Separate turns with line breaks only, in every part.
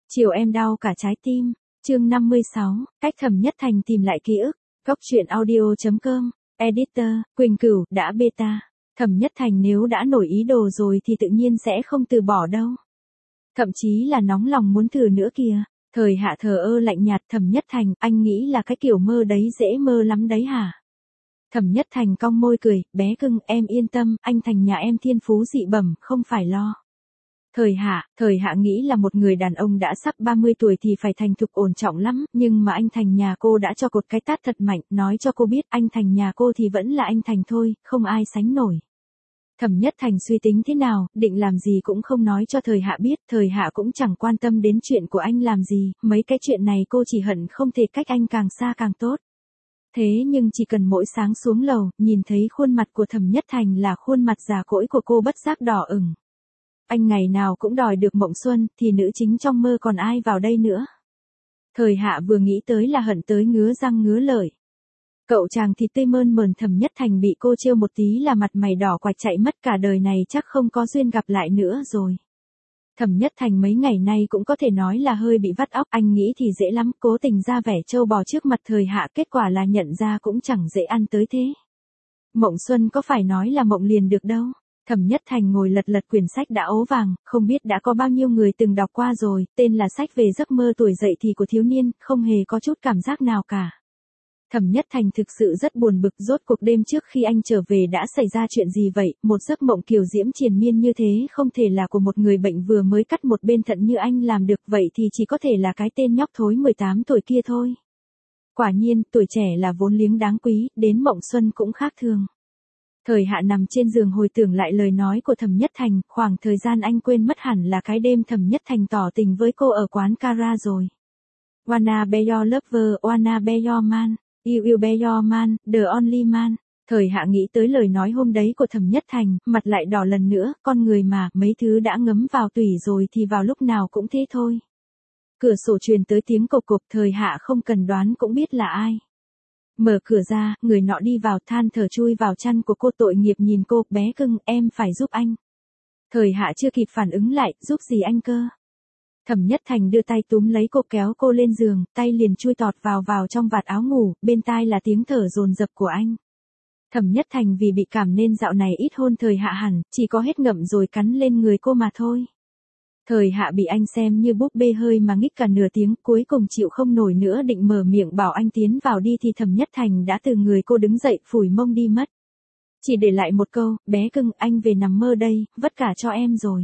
Chiều em đau cả trái tim. Chương 56, cách Thẩm Nhất Thành tìm lại ký ức. Góc truyện audio.com. Editor, Quỳnh Cửu, đã beta. Thẩm Nhất Thành nếu đã nổi ý đồ rồi thì tự nhiên sẽ không từ bỏ đâu. Thậm chí là nóng lòng muốn thử nữa kìa. Thời Hạ thờ ơ lạnh nhạt. Thẩm Nhất Thành, anh nghĩ là cái kiểu mơ đấy dễ mơ lắm đấy hả? Thẩm Nhất Thành cong môi cười, bé cưng, em yên tâm, anh Thành nhà em thiên phú dị bẩm, không phải lo. Thời Hạ nghĩ là một người đàn ông đã sắp 30 tuổi thì phải thành thục ổn trọng lắm, nhưng mà anh Thành nhà cô đã cho cột cái tát thật mạnh, nói cho cô biết anh Thành nhà cô thì vẫn là anh Thành thôi, không ai sánh nổi. Thẩm Nhất Thành suy tính thế nào, định làm gì cũng không nói cho Thời Hạ biết, Thời Hạ cũng chẳng quan tâm đến chuyện của anh làm gì, mấy cái chuyện này cô chỉ hận không thể cách anh càng xa càng tốt. Thế nhưng chỉ cần mỗi sáng xuống lầu, nhìn thấy khuôn mặt của Thẩm Nhất Thành là khuôn mặt già cỗi của cô bất giác đỏ ửng. Anh ngày nào cũng đòi được mộng xuân, thì nữ chính trong mơ còn ai vào đây nữa. Thời Hạ vừa nghĩ tới là hận tới ngứa răng ngứa lợi. Cậu chàng thì tươi mơn mởn Thẩm Nhất Thành bị cô trêu một tí là mặt mày đỏ quạch chạy mất, cả đời này chắc không có duyên gặp lại nữa rồi. Thẩm Nhất Thành mấy ngày nay cũng có thể nói là hơi bị vắt óc, anh nghĩ thì dễ lắm, cố tình ra vẻ trâu bò trước mặt Thời Hạ, kết quả là nhận ra cũng chẳng dễ ăn tới thế. Mộng xuân có phải nói là mộng liền được đâu. Thẩm Nhất Thành ngồi lật lật quyển sách đã ố vàng, không biết đã có bao nhiêu người từng đọc qua rồi, tên là Sách về giấc mơ tuổi dậy thì của thiếu niên, không hề có chút cảm giác nào cả. Thẩm Nhất Thành thực sự rất buồn bực, rốt cuộc đêm trước khi anh trở về đã xảy ra chuyện gì vậy, một giấc mộng kiều diễm triền miên như thế không thể là của một người bệnh vừa mới cắt một bên thận như anh làm được, vậy thì chỉ có thể là cái tên nhóc thối 18 tuổi kia thôi. Quả nhiên, tuổi trẻ là vốn liếng đáng quý, đến mộng xuân cũng khác thường. Thời Hạ nằm trên giường hồi tưởng lại lời nói của Thẩm Nhất Thành, khoảng thời gian anh quên mất hẳn là cái đêm Thẩm Nhất Thành tỏ tình với cô ở quán Cara rồi. Wanna be your lover, wanna be your man, you will be your man, the only man. Thời Hạ nghĩ tới lời nói hôm đấy của Thẩm Nhất Thành, mặt lại đỏ lần nữa, con người mà, mấy thứ đã ngấm vào tủy rồi thì vào lúc nào cũng thế thôi. Cửa sổ truyền tới tiếng cộc cộc, Thời Hạ không cần đoán cũng biết là ai. Mở cửa ra, người nọ đi vào, than thở chui vào chăn của cô, tội nghiệp nhìn cô, bé cưng, em phải giúp anh. Thời Hạ chưa kịp phản ứng lại, giúp gì anh cơ? Thẩm Nhất Thành đưa tay túm lấy cô kéo cô lên giường, tay liền chui tọt vào trong vạt áo ngủ, bên tai là tiếng thở dồn dập của anh. Thẩm Nhất Thành vì bị cảm nên dạo này ít hôn Thời Hạ hẳn, chỉ có hết ngậm rồi cắn lên người cô mà thôi. Thời Hạ bị anh xem như búp bê hơi mà nghích cả nửa tiếng, cuối cùng chịu không nổi nữa định mở miệng bảo anh tiến vào đi thì Thẩm Nhất Thành đã từ người cô đứng dậy phủi mông đi mất. Chỉ để lại một câu, bé cưng, anh về nằm mơ đây, vất cả cho em rồi.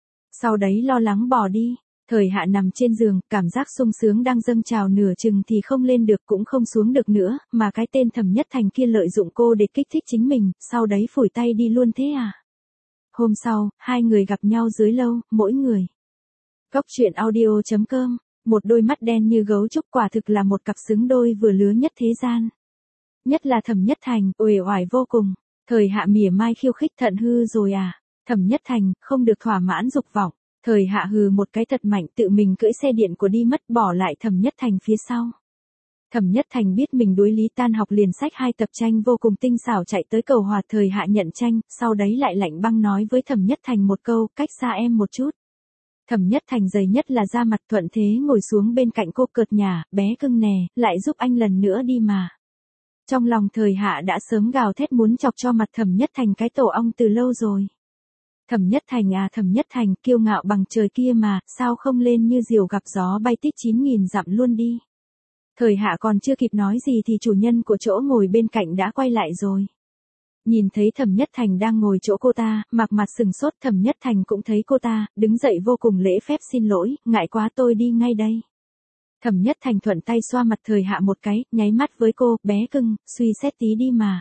Sau đấy lo lắng bỏ đi. Thời Hạ nằm trên giường, cảm giác sung sướng đang dâng trào nửa chừng thì không lên được cũng không xuống được nữa, mà cái tên Thẩm Nhất Thành kia lợi dụng cô để kích thích chính mình, sau đấy phủi tay đi luôn thế à? Hôm sau, hai người gặp nhau dưới lâu, mỗi người. Góc truyện audio.com, một đôi mắt đen như gấu trúc, quả thực là một cặp xứng đôi vừa lứa nhất thế gian. Nhất là Thẩm Nhất Thành, uể oải vô cùng. Thời Hạ mỉa mai khiêu khích, thận hư rồi à? Thẩm Nhất Thành, không được thỏa mãn dục vọng. Thời Hạ hừ một cái thật mạnh, tự mình cưỡi xe điện của đi mất, bỏ lại Thẩm Nhất Thành phía sau. Thẩm Nhất Thành biết mình đối lý, tan học liền xách 2 tập tranh vô cùng tinh xảo chạy tới cầu Hòa. Thời Hạ nhận tranh, sau đấy lại lạnh băng nói với Thẩm Nhất Thành một câu, cách xa em một chút. Thẩm Nhất Thành dày nhất là ra mặt, thuận thế ngồi xuống bên cạnh cô, cợt nhả, bé cưng nè, lại giúp anh lần nữa đi mà. Trong lòng Thời Hạ đã sớm gào thét muốn chọc cho mặt Thẩm Nhất Thành cái tổ ong từ lâu rồi. Thẩm Nhất Thành à, Thẩm Nhất Thành, kiêu ngạo bằng trời kia mà, sao không lên như diều gặp gió bay tít 9.000 dặm luôn đi. Thời Hạ còn chưa kịp nói gì thì chủ nhân của chỗ ngồi bên cạnh đã quay lại rồi. Nhìn thấy Thẩm Nhất Thành đang ngồi chỗ cô ta, mặt sừng sốt. Thẩm Nhất Thành cũng thấy cô ta, đứng dậy vô cùng lễ phép, xin lỗi, ngại quá tôi đi ngay đây. Thẩm Nhất Thành thuận tay xoa mặt Thời Hạ một cái, nháy mắt với cô, bé cưng, suy xét tí đi mà.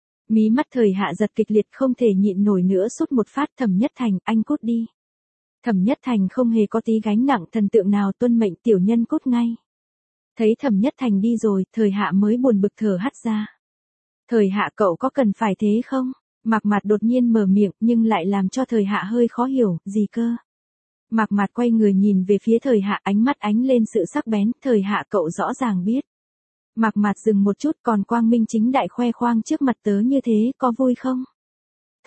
Mí mắt Thời Hạ giật kịch liệt, không thể nhịn nổi nữa, sút một phát. Thẩm Nhất Thành, anh cút đi. Thẩm Nhất Thành không hề có tí gánh nặng thần tượng nào, tuân mệnh tiểu nhân cút ngay. Thấy Thẩm Nhất Thành đi rồi, Thời Hạ mới buồn bực thở hắt ra. Thời Hạ, cậu có cần phải thế không? Mặt đột nhiên mở miệng nhưng lại làm cho Thời Hạ hơi khó hiểu, gì cơ? Mặt quay người nhìn về phía Thời Hạ, ánh mắt ánh lên sự sắc bén. Thời Hạ, cậu rõ ràng biết. Mặt dừng một chút, còn quang minh chính đại khoe khoang trước mặt tớ như thế, có vui không?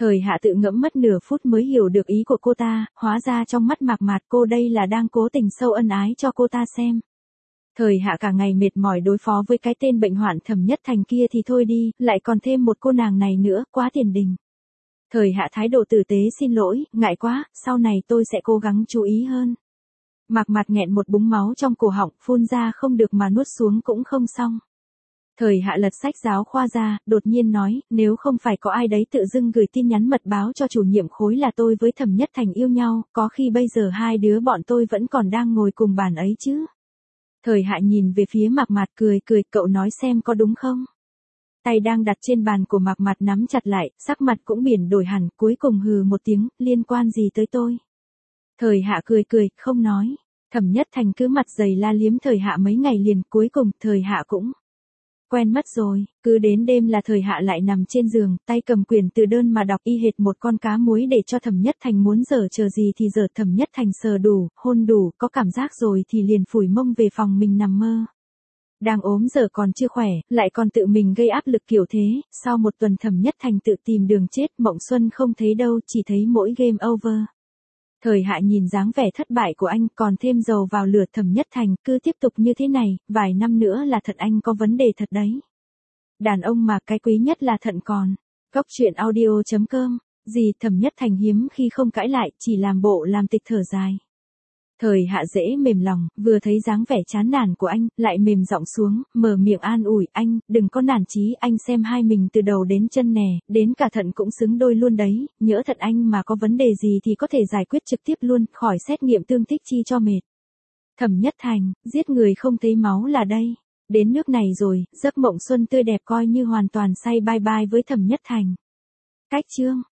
Thời Hạ tự ngẫm mất nửa phút mới hiểu được ý của cô ta, hóa ra trong mắt Mạc Mạt cô đây là đang cố tình sâu ân ái cho cô ta xem. Thời Hạ cả ngày mệt mỏi đối phó với cái tên bệnh hoạn Thẩm Nhất Thành kia thì thôi đi, lại còn thêm một cô nàng này nữa, quá tiền đình. Thời Hạ thái độ tử tế xin lỗi, ngại quá, sau này tôi sẽ cố gắng chú ý hơn. Mạc Mạt nghẹn một búng máu trong cổ họng, phun ra không được mà nuốt xuống cũng không xong. Thời Hạ lật sách giáo khoa ra, đột nhiên nói, nếu không phải có ai đấy tự dưng gửi tin nhắn mật báo cho chủ nhiệm khối là tôi với Thẩm Nhất Thành yêu nhau, có khi bây giờ hai đứa bọn tôi vẫn còn đang ngồi cùng bàn ấy chứ. Thời Hạ nhìn về phía Mạc Mạt cười, cậu nói xem có đúng không? Tay đang đặt trên bàn của Mạc Mạt nắm chặt lại, sắc mặt cũng biển đổi hẳn, cuối cùng hừ một tiếng, liên quan gì tới tôi? Thời Hạ cười, không nói. Thẩm Nhất Thành cứ mặt dày la liếm Thời Hạ mấy ngày liền, cuối cùng Thời Hạ cũng quen mất rồi, cứ đến đêm là Thời Hạ lại nằm trên giường, tay cầm quyển từ đơn mà đọc y hệt một con cá muối để cho Thẩm Nhất Thành muốn giở chờ gì thì giở. Thẩm Nhất Thành sờ đủ, hôn đủ, có cảm giác rồi thì liền phủi mông về phòng mình nằm mơ. Đang ốm giờ còn chưa khỏe, lại còn tự mình gây áp lực kiểu thế, sau một tuần Thẩm Nhất Thành tự tìm đường chết, Mộng Xuân không thấy đâu, chỉ thấy mỗi game over. Thời Hạ nhìn dáng vẻ thất bại của anh còn thêm dầu vào lửa. Thẩm Nhất Thành, cứ tiếp tục như thế này, vài năm nữa là thận anh có vấn đề thật đấy. Đàn ông mà cái quý nhất là thận còn. Góc truyện audio.com, gì Thẩm Nhất Thành hiếm khi không cãi lại, chỉ làm bộ làm tịch thở dài. Thời Hạ dễ mềm lòng, vừa thấy dáng vẻ chán nản của anh, lại mềm giọng xuống, mở miệng an ủi, anh, đừng có nản chí, anh xem hai mình từ đầu đến chân nè, đến cả thận cũng xứng đôi luôn đấy, nhỡ thận anh mà có vấn đề gì thì có thể giải quyết trực tiếp luôn, khỏi xét nghiệm tương tích chi cho mệt. Thẩm Nhất Thành, giết người không thấy máu là đây. Đến nước này rồi, giấc mộng xuân tươi đẹp coi như hoàn toàn say bye bye với Thẩm Nhất Thành. Cách chương